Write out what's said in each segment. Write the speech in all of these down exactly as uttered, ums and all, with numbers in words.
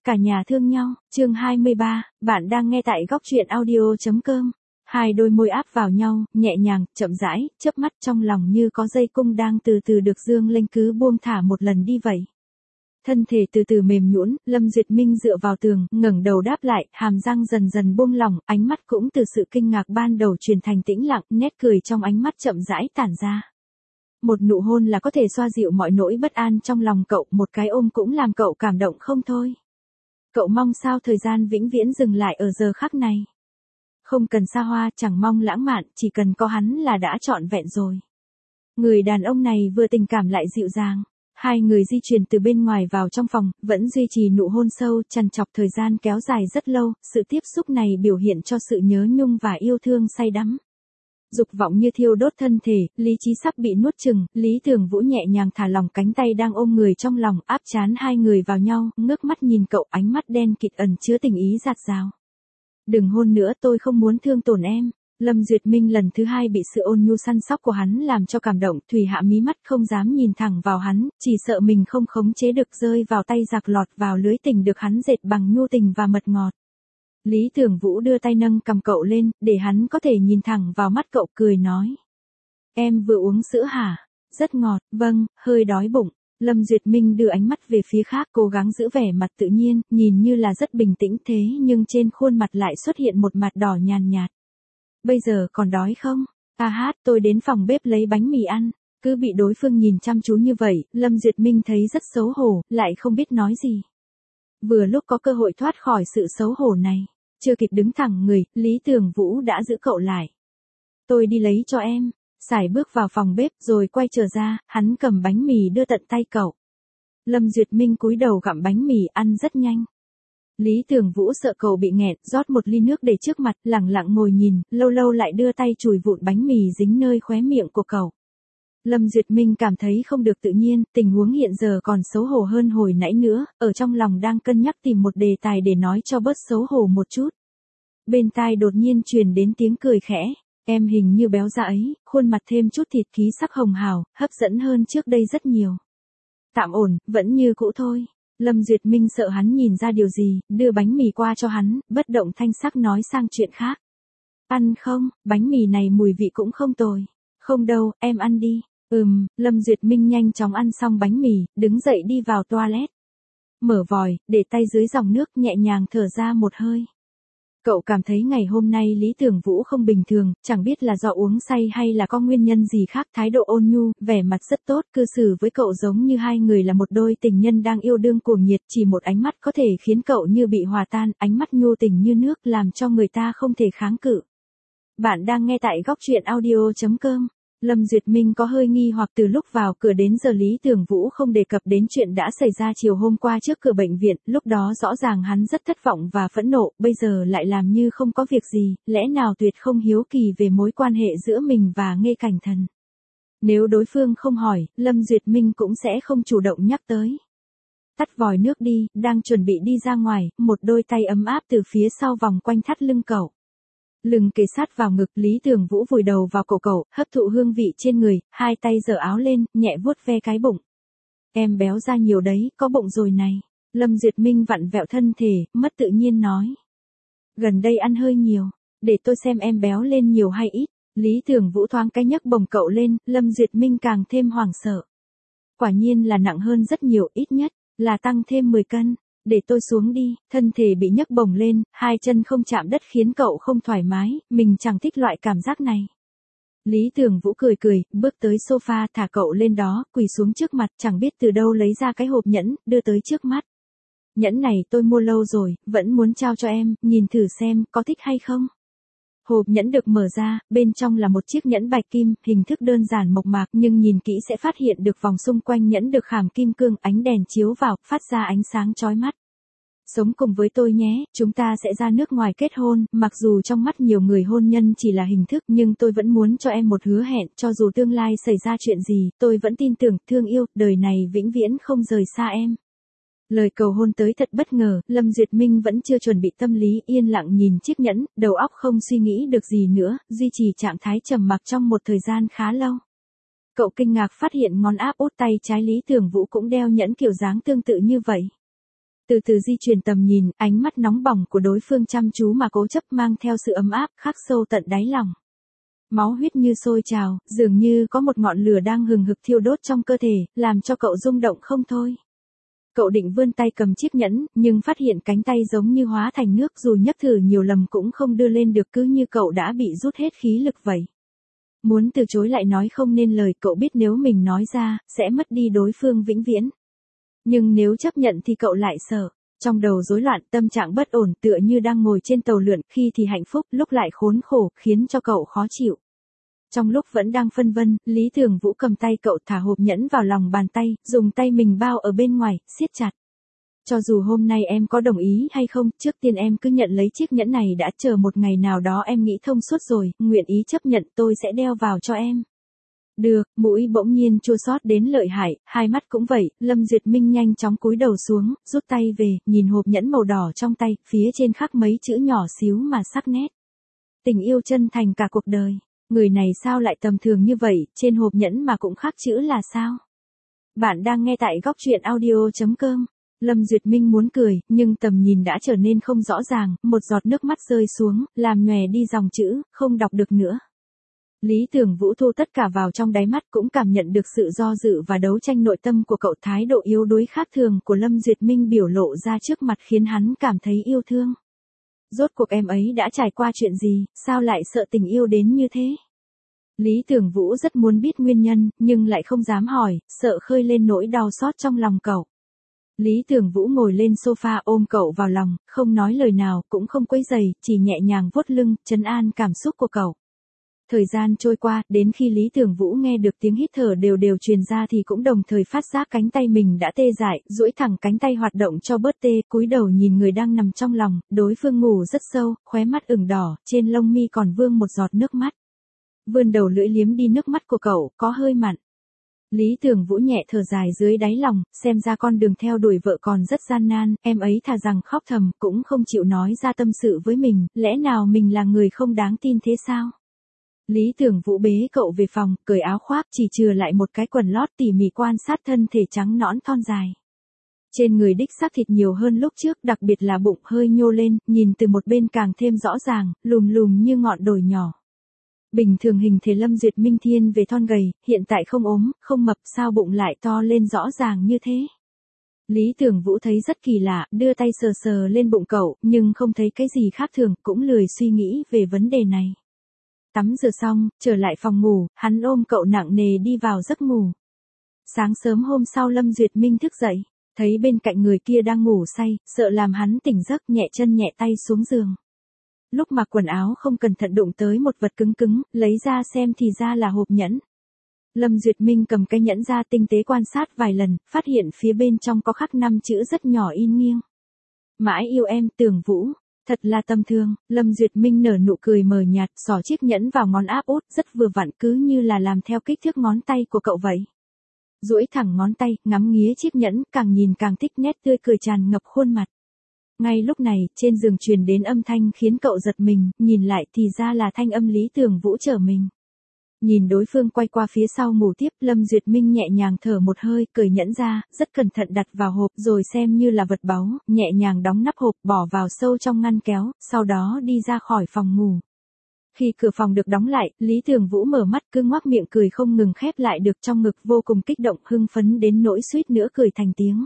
Cả nhà thương nhau, chương hai mươi ba, bạn đang nghe tại góc truyện audio.com. Hai đôi môi áp vào nhau, nhẹ nhàng, chậm rãi, chớp mắt trong lòng như có dây cung đang từ từ được dương lên cứ buông thả một lần đi vậy. Thân thể từ từ mềm nhũn, Lâm Duyệt Minh dựa vào tường, ngẩng đầu đáp lại, hàm răng dần dần buông lỏng, ánh mắt cũng từ sự kinh ngạc ban đầu chuyển thành tĩnh lặng, nét cười trong ánh mắt chậm rãi tản ra. Một nụ hôn là có thể xoa dịu mọi nỗi bất an trong lòng cậu, một cái ôm cũng làm cậu cảm động không thôi. Cậu mong sao thời gian vĩnh viễn dừng lại ở giờ khắc này. Không cần xa hoa, chẳng mong lãng mạn, chỉ cần có hắn là đã trọn vẹn rồi. Người đàn ông này vừa tình cảm lại dịu dàng. Hai người di chuyển từ bên ngoài vào trong phòng, vẫn duy trì nụ hôn sâu, trằn trọc thời gian kéo dài rất lâu, sự tiếp xúc này biểu hiện cho sự nhớ nhung và yêu thương say đắm. Dục vọng như thiêu đốt thân thể, lý trí sắp bị nuốt chừng, Lý Thường Vũ nhẹ nhàng thả lỏng cánh tay đang ôm người trong lòng, áp trán hai người vào nhau, ngước mắt nhìn cậu, ánh mắt đen kịt ẩn chứa tình ý dạt dào. Đừng hôn nữa, tôi không muốn thương tổn em. Lâm Duyệt Minh lần thứ hai bị sự ôn nhu săn sóc của hắn làm cho cảm động, Thùy hạ mí mắt không dám nhìn thẳng vào hắn, chỉ sợ mình không khống chế được rơi vào tay giặc lọt vào lưới tình được hắn dệt bằng nhu tình và mật ngọt. Lý Thường Vũ đưa tay nâng cầm cậu lên, để hắn có thể nhìn thẳng vào mắt cậu, cười nói. Em vừa uống sữa hả? Rất ngọt, vâng, hơi đói bụng. Lâm Duyệt Minh đưa ánh mắt về phía khác, cố gắng giữ vẻ mặt tự nhiên, nhìn như là rất bình tĩnh thế nhưng trên khuôn mặt lại xuất hiện một mặt đỏ nhàn nhạt. Bây giờ còn đói không? À hát, tôi đến phòng bếp lấy bánh mì ăn. Cứ bị đối phương nhìn chăm chú như vậy, Lâm Duyệt Minh thấy rất xấu hổ, lại không biết nói gì. Vừa lúc có cơ hội thoát khỏi sự xấu hổ này. Chưa kịp đứng thẳng người, Lý Thường Vũ đã giữ cậu lại. Tôi đi lấy cho em. Sải bước vào phòng bếp rồi quay trở ra, hắn cầm bánh mì đưa tận tay cậu. Lâm Duyệt Minh cúi đầu gặm bánh mì ăn rất nhanh. Lý Thường Vũ sợ cậu bị nghẹn, rót một ly nước để trước mặt, lặng lặng ngồi nhìn, lâu lâu lại đưa tay chùi vụn bánh mì dính nơi khóe miệng của cậu. Lâm Duyệt Minh cảm thấy không được tự nhiên, tình huống hiện giờ còn xấu hổ hơn hồi nãy nữa, ở trong lòng đang cân nhắc tìm một đề tài để nói cho bớt xấu hổ một chút. Bên tai đột nhiên truyền đến tiếng cười khẽ, em hình như béo ra ấy, khuôn mặt thêm chút thịt khí sắc hồng hào, hấp dẫn hơn trước đây rất nhiều. Tạm ổn, vẫn như cũ thôi. Lâm Duyệt Minh sợ hắn nhìn ra điều gì, đưa bánh mì qua cho hắn, bất động thanh sắc nói sang chuyện khác. Ăn không, bánh mì này mùi vị cũng không tồi. Không đâu, em ăn đi. Ừm, Lâm Duyệt Minh nhanh chóng ăn xong bánh mì, đứng dậy đi vào toilet. Mở vòi, để tay dưới dòng nước, nhẹ nhàng thở ra một hơi. Cậu cảm thấy ngày hôm nay Lý Thường Vũ không bình thường, chẳng biết là do uống say hay là có nguyên nhân gì khác, thái độ ôn nhu, vẻ mặt rất tốt, cư xử với cậu giống như hai người là một đôi tình nhân đang yêu đương cuồng nhiệt, chỉ một ánh mắt có thể khiến cậu như bị hòa tan, ánh mắt nhu tình như nước làm cho người ta không thể kháng cự. Bạn đang nghe tại góc truyện audio.com. Lâm Duyệt Minh có hơi nghi hoặc từ lúc vào cửa đến giờ Lý Thường Vũ không đề cập đến chuyện đã xảy ra chiều hôm qua trước cửa bệnh viện, lúc đó rõ ràng hắn rất thất vọng và phẫn nộ, bây giờ lại làm như không có việc gì, lẽ nào tuyệt không hiếu kỳ về mối quan hệ giữa mình và Nghê Cảnh Thần. Nếu đối phương không hỏi, Lâm Duyệt Minh cũng sẽ không chủ động nhắc tới. Tắt vòi nước đi, đang chuẩn bị đi ra ngoài, một đôi tay ấm áp từ phía sau vòng quanh thắt lưng cậu. Lưng kề sát vào ngực, Lý Thường Vũ vùi đầu vào cổ cậu, hấp thụ hương vị trên người, hai tay giở áo lên, nhẹ vuốt ve cái bụng. Em béo ra nhiều đấy, có bụng rồi này. Lâm Duyệt Minh vặn vẹo thân thể, mất tự nhiên nói. Gần đây ăn hơi nhiều, để tôi xem em béo lên nhiều hay ít. Lý Thường Vũ thoáng cái nhấc bồng cậu lên, Lâm Duyệt Minh càng thêm hoảng sợ. Quả nhiên là nặng hơn rất nhiều, ít nhất là tăng thêm mười cân. Để tôi xuống đi, thân thể bị nhấc bổng lên, hai chân không chạm đất khiến cậu không thoải mái, mình chẳng thích loại cảm giác này. Lý Thường Vũ cười cười, bước tới sofa thả cậu lên đó, quỳ xuống trước mặt, chẳng biết từ đâu lấy ra cái hộp nhẫn, đưa tới trước mắt. Nhẫn này tôi mua lâu rồi, vẫn muốn trao cho em, nhìn thử xem, có thích hay không? Hộp nhẫn được mở ra, bên trong là một chiếc nhẫn bạch kim, hình thức đơn giản mộc mạc nhưng nhìn kỹ sẽ phát hiện được vòng xung quanh nhẫn được khảm kim cương, ánh đèn chiếu vào, phát ra ánh sáng chói mắt. Sống cùng với tôi nhé, chúng ta sẽ ra nước ngoài kết hôn, mặc dù trong mắt nhiều người hôn nhân chỉ là hình thức nhưng tôi vẫn muốn cho em một hứa hẹn, cho dù tương lai xảy ra chuyện gì, tôi vẫn tin tưởng, thương yêu, đời này vĩnh viễn không rời xa em. Lời cầu hôn tới thật bất ngờ, Lâm Duyệt Minh vẫn chưa chuẩn bị tâm lý, yên lặng nhìn chiếc nhẫn, đầu óc không suy nghĩ được gì nữa, duy trì trạng thái trầm mặc trong một thời gian khá lâu. Cậu kinh ngạc phát hiện ngón áp út tay trái Lý Thường Vũ cũng đeo nhẫn kiểu dáng tương tự như vậy. Từ từ di chuyển tầm nhìn, ánh mắt nóng bỏng của đối phương chăm chú mà cố chấp mang theo sự ấm áp khắc sâu tận đáy lòng. Máu huyết như sôi trào, dường như có một ngọn lửa đang hừng hực thiêu đốt trong cơ thể, làm cho cậu rung động không thôi. Cậu định vươn tay cầm chiếc nhẫn, nhưng phát hiện cánh tay giống như hóa thành nước, dù nhấc thử nhiều lần cũng không đưa lên được, cứ như cậu đã bị rút hết khí lực vậy. Muốn từ chối lại nói không nên lời, cậu biết nếu mình nói ra, sẽ mất đi đối phương vĩnh viễn. Nhưng nếu chấp nhận thì cậu lại sợ. Trong đầu rối loạn, tâm trạng bất ổn, tựa như đang ngồi trên tàu lượn, khi thì hạnh phúc, lúc lại khốn khổ, khiến cho cậu khó chịu. Trong lúc vẫn đang phân vân, Lý Thường Vũ cầm tay cậu, thả hộp nhẫn vào lòng bàn tay, dùng tay mình bao ở bên ngoài, siết chặt. Cho dù hôm nay em có đồng ý hay không, trước tiên em cứ nhận lấy chiếc nhẫn này đã, chờ một ngày nào đó em nghĩ thông suốt rồi, nguyện ý chấp nhận, tôi sẽ đeo vào cho em. Được, mũi bỗng nhiên chua xót đến lợi hại, hai mắt cũng vậy, Lâm Duyệt Minh nhanh chóng cúi đầu xuống, rút tay về, nhìn hộp nhẫn màu đỏ trong tay, phía trên khắc mấy chữ nhỏ xíu mà sắc nét. Tình yêu chân thành cả cuộc đời. Người này sao lại tầm thường như vậy, trên hộp nhẫn mà cũng khắc chữ là sao? Bạn đang nghe tại góc truyện audio chấm com. Lâm Duyệt Minh muốn cười, nhưng tầm nhìn đã trở nên không rõ ràng, một giọt nước mắt rơi xuống, làm nhòe đi dòng chữ, không đọc được nữa. Lý Tưởng Vũ thu tất cả vào trong đáy mắt, cũng cảm nhận được sự do dự và đấu tranh nội tâm của cậu, thái độ yếu đuối khác thường của Lâm Duyệt Minh biểu lộ ra trước mặt khiến hắn cảm thấy yêu thương. Rốt cuộc em ấy đã trải qua chuyện gì, sao lại sợ tình yêu đến như thế? Lý Tưởng Vũ rất muốn biết nguyên nhân, nhưng lại không dám hỏi, sợ khơi lên nỗi đau xót trong lòng cậu. Lý Tưởng Vũ ngồi lên sofa ôm cậu vào lòng, không nói lời nào, cũng không quấy rầy, chỉ nhẹ nhàng vuốt lưng, trấn an cảm xúc của cậu. Thời gian trôi qua, đến khi Lý Tưởng Vũ nghe được tiếng hít thở đều đều truyền ra thì cũng đồng thời phát giác cánh tay mình đã tê dại, duỗi thẳng cánh tay hoạt động cho bớt tê, cúi đầu nhìn người đang nằm trong lòng, đối phương ngủ rất sâu, khóe mắt ửng đỏ, trên lông mi còn vương một giọt nước mắt. Vươn đầu lưỡi liếm đi nước mắt của cậu, có hơi mặn. Lý Tưởng Vũ nhẹ thở dài dưới đáy lòng, xem ra con đường theo đuổi vợ còn rất gian nan, em ấy thà rằng khóc thầm, cũng không chịu nói ra tâm sự với mình, lẽ nào mình là người không đáng tin thế sao? Lý Tưởng Vũ bế cậu về phòng, cởi áo khoác, chỉ chừa lại một cái quần lót, tỉ mỉ quan sát thân thể trắng nõn thon dài. Trên người đích xác thịt nhiều hơn lúc trước, đặc biệt là bụng hơi nhô lên, nhìn từ một bên càng thêm rõ ràng, lùm lùm như ngọn đồi nhỏ. Bình thường hình thể Lâm Duyệt Minh thiên về thon gầy, hiện tại không ốm, không mập, sao bụng lại to lên rõ ràng như thế? Lý Tưởng Vũ thấy rất kỳ lạ, đưa tay sờ sờ lên bụng cậu, nhưng không thấy cái gì khác thường, cũng lười suy nghĩ về vấn đề này. Tắm rửa xong, trở lại phòng ngủ, hắn ôm cậu nặng nề đi vào giấc ngủ. Sáng sớm hôm sau Lâm Duyệt Minh thức dậy, thấy bên cạnh người kia đang ngủ say, sợ làm hắn tỉnh giấc, nhẹ chân nhẹ tay xuống giường. Lúc mặc quần áo không cẩn thận đụng tới một vật cứng cứng, lấy ra xem thì ra là hộp nhẫn. Lâm Duyệt Minh cầm cái nhẫn ra tinh tế quan sát vài lần, phát hiện phía bên trong có khắc năm chữ rất nhỏ in nghiêng. Mãi yêu em, Tưởng Vũ. Thật là tâm thương, Lâm Duyệt Minh nở nụ cười mờ nhạt, xỏ chiếc nhẫn vào ngón áp út, rất vừa vặn, cứ như là làm theo kích thước ngón tay của cậu vậy. Duỗi thẳng ngón tay, ngắm nghía chiếc nhẫn, càng nhìn càng thích, nét tươi cười tràn ngập khuôn mặt. Ngay lúc này, trên giường truyền đến âm thanh khiến cậu giật mình, nhìn lại thì ra là thanh âm Lý Tưởng Vũ chở mình. Nhìn đối phương quay qua phía sau ngủ tiếp, Lâm Duyệt Minh nhẹ nhàng thở một hơi, cởi nhẫn ra, rất cẩn thận đặt vào hộp, rồi xem như là vật báu, nhẹ nhàng đóng nắp hộp, bỏ vào sâu trong ngăn kéo, sau đó đi ra khỏi phòng ngủ. Khi cửa phòng được đóng lại, Lý Tưởng Vũ mở mắt, cứ ngoác miệng cười không ngừng khép lại được, trong ngực vô cùng kích động, hưng phấn đến nỗi suýt nữa cười thành tiếng.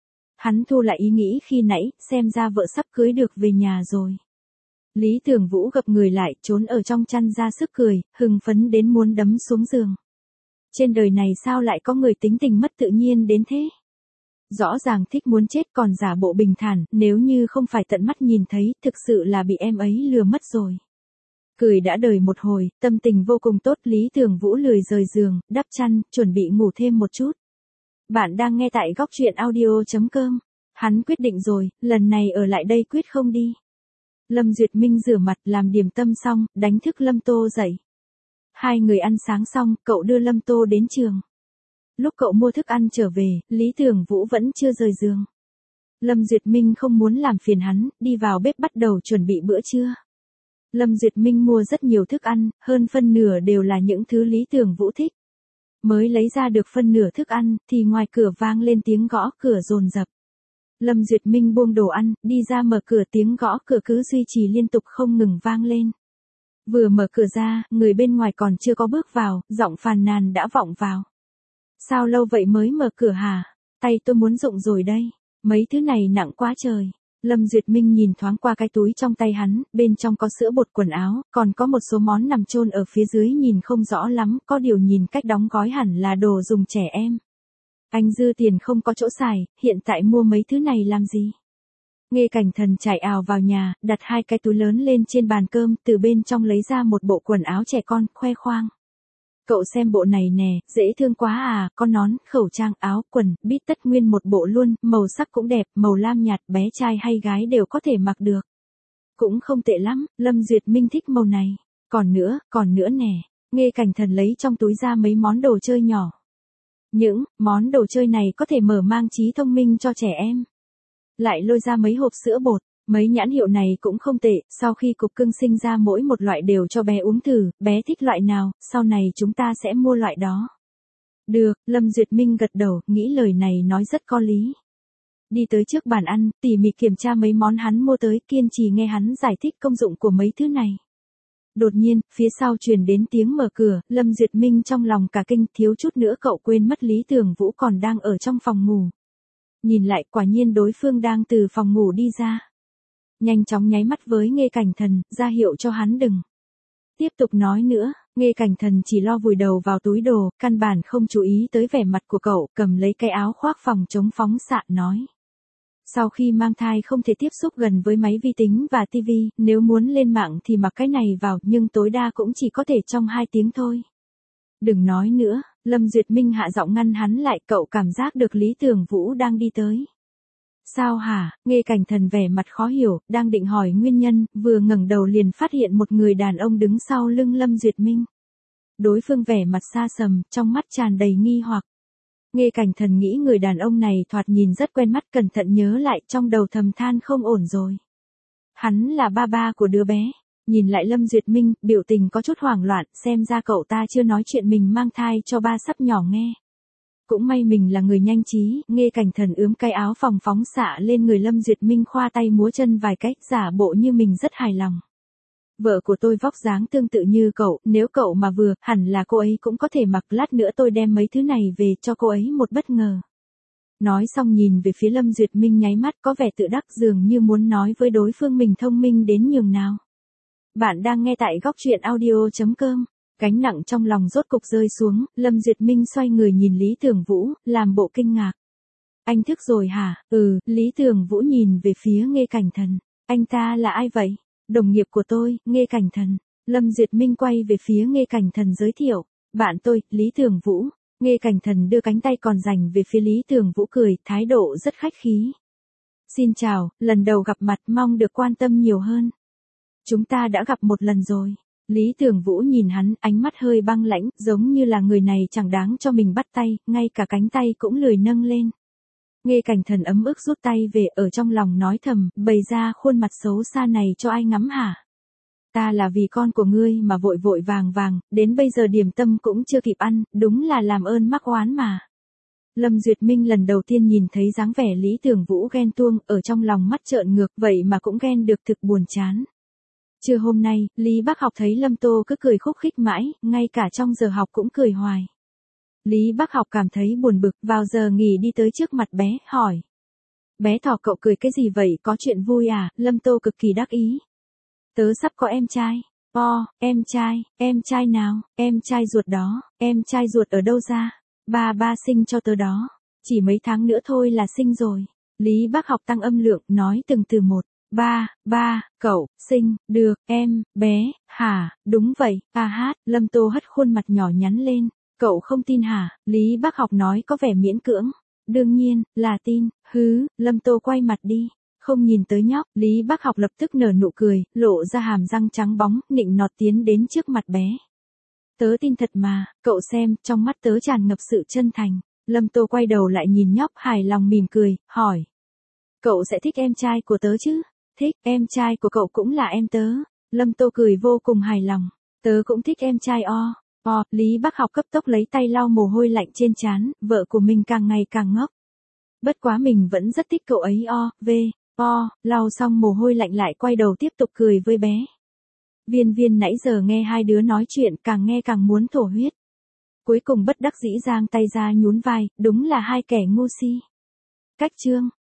Hắn thu lại ý nghĩ khi nãy, xem ra vợ sắp cưới được về nhà rồi. Lý Tưởng Vũ gập người lại, trốn ở trong chăn ra sức cười, hưng phấn đến muốn đấm xuống giường. Trên đời này sao lại có người tính tình mất tự nhiên đến thế? Rõ ràng thích muốn chết còn giả bộ bình thản, nếu như không phải tận mắt nhìn thấy, thực sự là bị em ấy lừa mất rồi. Cười đã đời một hồi, tâm tình vô cùng tốt, Lý Tưởng Vũ lười rời giường, đắp chăn, chuẩn bị ngủ thêm một chút. Bạn đang nghe tại góc truyện audio chấm com. Hắn quyết định rồi, lần này ở lại đây quyết không đi. Lâm Duyệt Minh rửa mặt, làm điểm tâm xong, đánh thức Lâm Tô dậy. Hai người ăn sáng xong, cậu đưa Lâm Tô đến trường. Lúc cậu mua thức ăn trở về, Lý Tưởng Vũ vẫn chưa rời giường. Lâm Duyệt Minh không muốn làm phiền hắn, đi vào bếp bắt đầu chuẩn bị bữa trưa. Lâm Duyệt Minh mua rất nhiều thức ăn, hơn phân nửa đều là những thứ Lý Tưởng Vũ thích. Mới lấy ra được phân nửa thức ăn, thì ngoài cửa vang lên tiếng gõ cửa dồn dập. Lâm Duyệt Minh buông đồ ăn, đi ra mở cửa, tiếng gõ cửa cứ duy trì liên tục không ngừng vang lên. Vừa mở cửa ra, người bên ngoài còn chưa có bước vào, giọng phàn nàn đã vọng vào. Sao lâu vậy mới mở cửa hả? Tay tôi muốn rụng rồi đây. Mấy thứ này nặng quá trời. Lâm Duyệt Minh nhìn thoáng qua cái túi trong tay hắn, bên trong có sữa bột, quần áo, còn có một số món nằm chôn ở phía dưới nhìn không rõ lắm, có điều nhìn cách đóng gói hẳn là đồ dùng trẻ em. Anh dư tiền không có chỗ xài, hiện tại mua mấy thứ này làm gì? Nghe Cảnh Thần chạy ào vào nhà, đặt hai cái túi lớn lên trên bàn cơm, từ bên trong lấy ra một bộ quần áo trẻ con, khoe khoang. Cậu xem bộ này nè, dễ thương quá à, có nón, khẩu trang, áo, quần, bít tất nguyên một bộ luôn, màu sắc cũng đẹp, màu lam nhạt, bé trai hay gái đều có thể mặc được. Cũng không tệ lắm, Lâm Duyệt Minh thích màu này. Còn nữa, còn nữa nè. Nghe Cảnh Thần lấy trong túi ra mấy món đồ chơi nhỏ. Những món đồ chơi này có thể mở mang trí thông minh cho trẻ em. Lại lôi ra mấy hộp sữa bột. Mấy nhãn hiệu này cũng không tệ, sau khi cục cưng sinh ra mỗi một loại đều cho bé uống thử, bé thích loại nào, sau này chúng ta sẽ mua loại đó. Được, Lâm Duyệt Minh gật đầu, nghĩ lời này nói rất có lý. Đi tới trước bàn ăn, tỉ mỉ kiểm tra mấy món hắn mua tới, kiên trì nghe hắn giải thích công dụng của mấy thứ này. Đột nhiên, phía sau truyền đến tiếng mở cửa, Lâm Duyệt Minh trong lòng cả kinh, thiếu chút nữa cậu quên mất Lý Tưởng Vũ còn đang ở trong phòng ngủ. Nhìn lại, quả nhiên đối phương đang từ phòng ngủ đi ra. Nhanh chóng nháy mắt với Nghe Cảnh Thần, ra hiệu cho hắn đừng tiếp tục nói nữa. Nghe Cảnh Thần chỉ lo vùi đầu vào túi đồ, căn bản không chú ý tới vẻ mặt của cậu, cầm lấy cái áo khoác phòng chống phóng xạ nói. Sau khi mang thai không thể tiếp xúc gần với máy vi tính và tivi, nếu muốn lên mạng thì mặc cái này vào, nhưng tối đa cũng chỉ có thể trong hai tiếng thôi. Đừng nói nữa, Lâm Duyệt Minh hạ giọng ngăn hắn lại, cậu cảm giác được Lý Tưởng Vũ đang đi tới. Sao hả? Nghe Cảnh Thần vẻ mặt khó hiểu, đang định hỏi nguyên nhân, vừa ngẩng đầu liền phát hiện một người đàn ông đứng sau lưng Lâm Duyệt Minh. Đối phương vẻ mặt xa sầm, trong mắt tràn đầy nghi hoặc. Nghe Cảnh Thần nghĩ người đàn ông này thoạt nhìn rất quen mắt, cẩn thận nhớ lại, trong đầu thầm than không ổn rồi. Hắn là ba ba của đứa bé. Nhìn lại Lâm Duyệt Minh, biểu tình có chút hoảng loạn, xem ra cậu ta chưa nói chuyện mình mang thai cho ba sắp nhỏ nghe. Cũng may mình là người nhanh trí, Nghe Cảnh Thần ướm cái áo phòng phóng xạ lên người Lâm Duyệt Minh, khoa tay múa chân vài cách, giả bộ như mình rất hài lòng. Vợ của tôi vóc dáng tương tự như cậu, nếu cậu mà vừa, hẳn là cô ấy cũng có thể mặc, lát nữa tôi đem mấy thứ này về cho cô ấy một bất ngờ. Nói xong nhìn về phía Lâm Duyệt Minh nháy mắt, có vẻ tự đắc, dường như muốn nói với đối phương mình thông minh đến nhường nào. Bạn đang nghe tại góc truyện audio chấm com. Gánh nặng trong lòng rốt cục rơi xuống, Lâm Duyệt Minh xoay người nhìn Lý Tưởng Vũ, làm bộ kinh ngạc. Anh thức rồi hả? Ừ, Lý Tưởng Vũ nhìn về phía Nghe Cảnh Thần. Anh ta là ai vậy? Đồng nghiệp của tôi, Nghe Cảnh Thần. Lâm Duyệt Minh quay về phía Nghe Cảnh Thần giới thiệu. Bạn tôi, Lý Tưởng Vũ. Nghe Cảnh Thần đưa cánh tay còn dành về phía Lý Tưởng Vũ, cười, thái độ rất khách khí. Xin chào, lần đầu gặp mặt, mong được quan tâm nhiều hơn. Chúng ta đã gặp một lần rồi. Lý Tưởng Vũ nhìn hắn, ánh mắt hơi băng lãnh, giống như là người này chẳng đáng cho mình bắt tay, ngay cả cánh tay cũng lười nâng lên. Nghe Cảnh Thần ấm ức rút tay về, ở trong lòng nói thầm, bày ra khuôn mặt xấu xa này cho ai ngắm hả? Ta là vì con của ngươi mà vội vội vàng vàng, đến bây giờ điểm tâm cũng chưa kịp ăn, đúng là làm ơn mắc oán mà. Lâm Duyệt Minh lần đầu tiên nhìn thấy dáng vẻ Lý Tưởng Vũ ghen tuông, ở trong lòng mắt trợn ngược, vậy mà cũng ghen được, thực buồn chán. Trưa hôm nay, Lý Bác Học thấy Lâm Tô cứ cười khúc khích mãi, ngay cả trong giờ học cũng cười hoài. Lý Bác Học cảm thấy buồn bực, vào giờ nghỉ đi tới trước mặt bé, hỏi. Bé thỏ, cậu cười cái gì vậy, có chuyện vui à? Lâm Tô cực kỳ đắc ý. Tớ sắp có em trai. O, em trai, em trai nào? Em trai ruột đó. Em trai ruột ở đâu ra? Ba ba sinh cho tớ đó. Chỉ mấy tháng nữa thôi là sinh rồi. Lý Bác Học tăng âm lượng, nói từng từ một. Ba, ba, cậu, sinh, được, em, bé, hả, đúng vậy, a hát, Lâm Tô hất khuôn mặt nhỏ nhắn lên, cậu không tin hả? Lý Bác Học nói có vẻ miễn cưỡng, đương nhiên, là tin, hứ, Lâm Tô quay mặt đi, không nhìn tới nhóc, Lý Bác Học lập tức nở nụ cười, lộ ra hàm răng trắng bóng, nịnh nọt tiến đến trước mặt bé. Tớ tin thật mà, cậu xem, trong mắt tớ tràn ngập sự chân thành. Lâm Tô quay đầu lại nhìn nhóc, hài lòng mỉm cười, hỏi. Cậu sẽ thích em trai của tớ chứ? Thích, em trai của cậu cũng là em tớ. Lâm Tô cười vô cùng hài lòng. Tớ cũng thích em trai o. O, Lý Bác Học cấp tốc lấy tay lau mồ hôi lạnh trên trán, vợ của mình càng ngày càng ngốc. Bất quá mình vẫn rất thích cậu ấy o, v, o, lau xong mồ hôi lạnh lại quay đầu tiếp tục cười với bé. Viên Viên nãy giờ nghe hai đứa nói chuyện càng nghe càng muốn thổ huyết. Cuối cùng bất đắc dĩ giang tay ra nhún vai, đúng là hai kẻ ngu si. Cách chương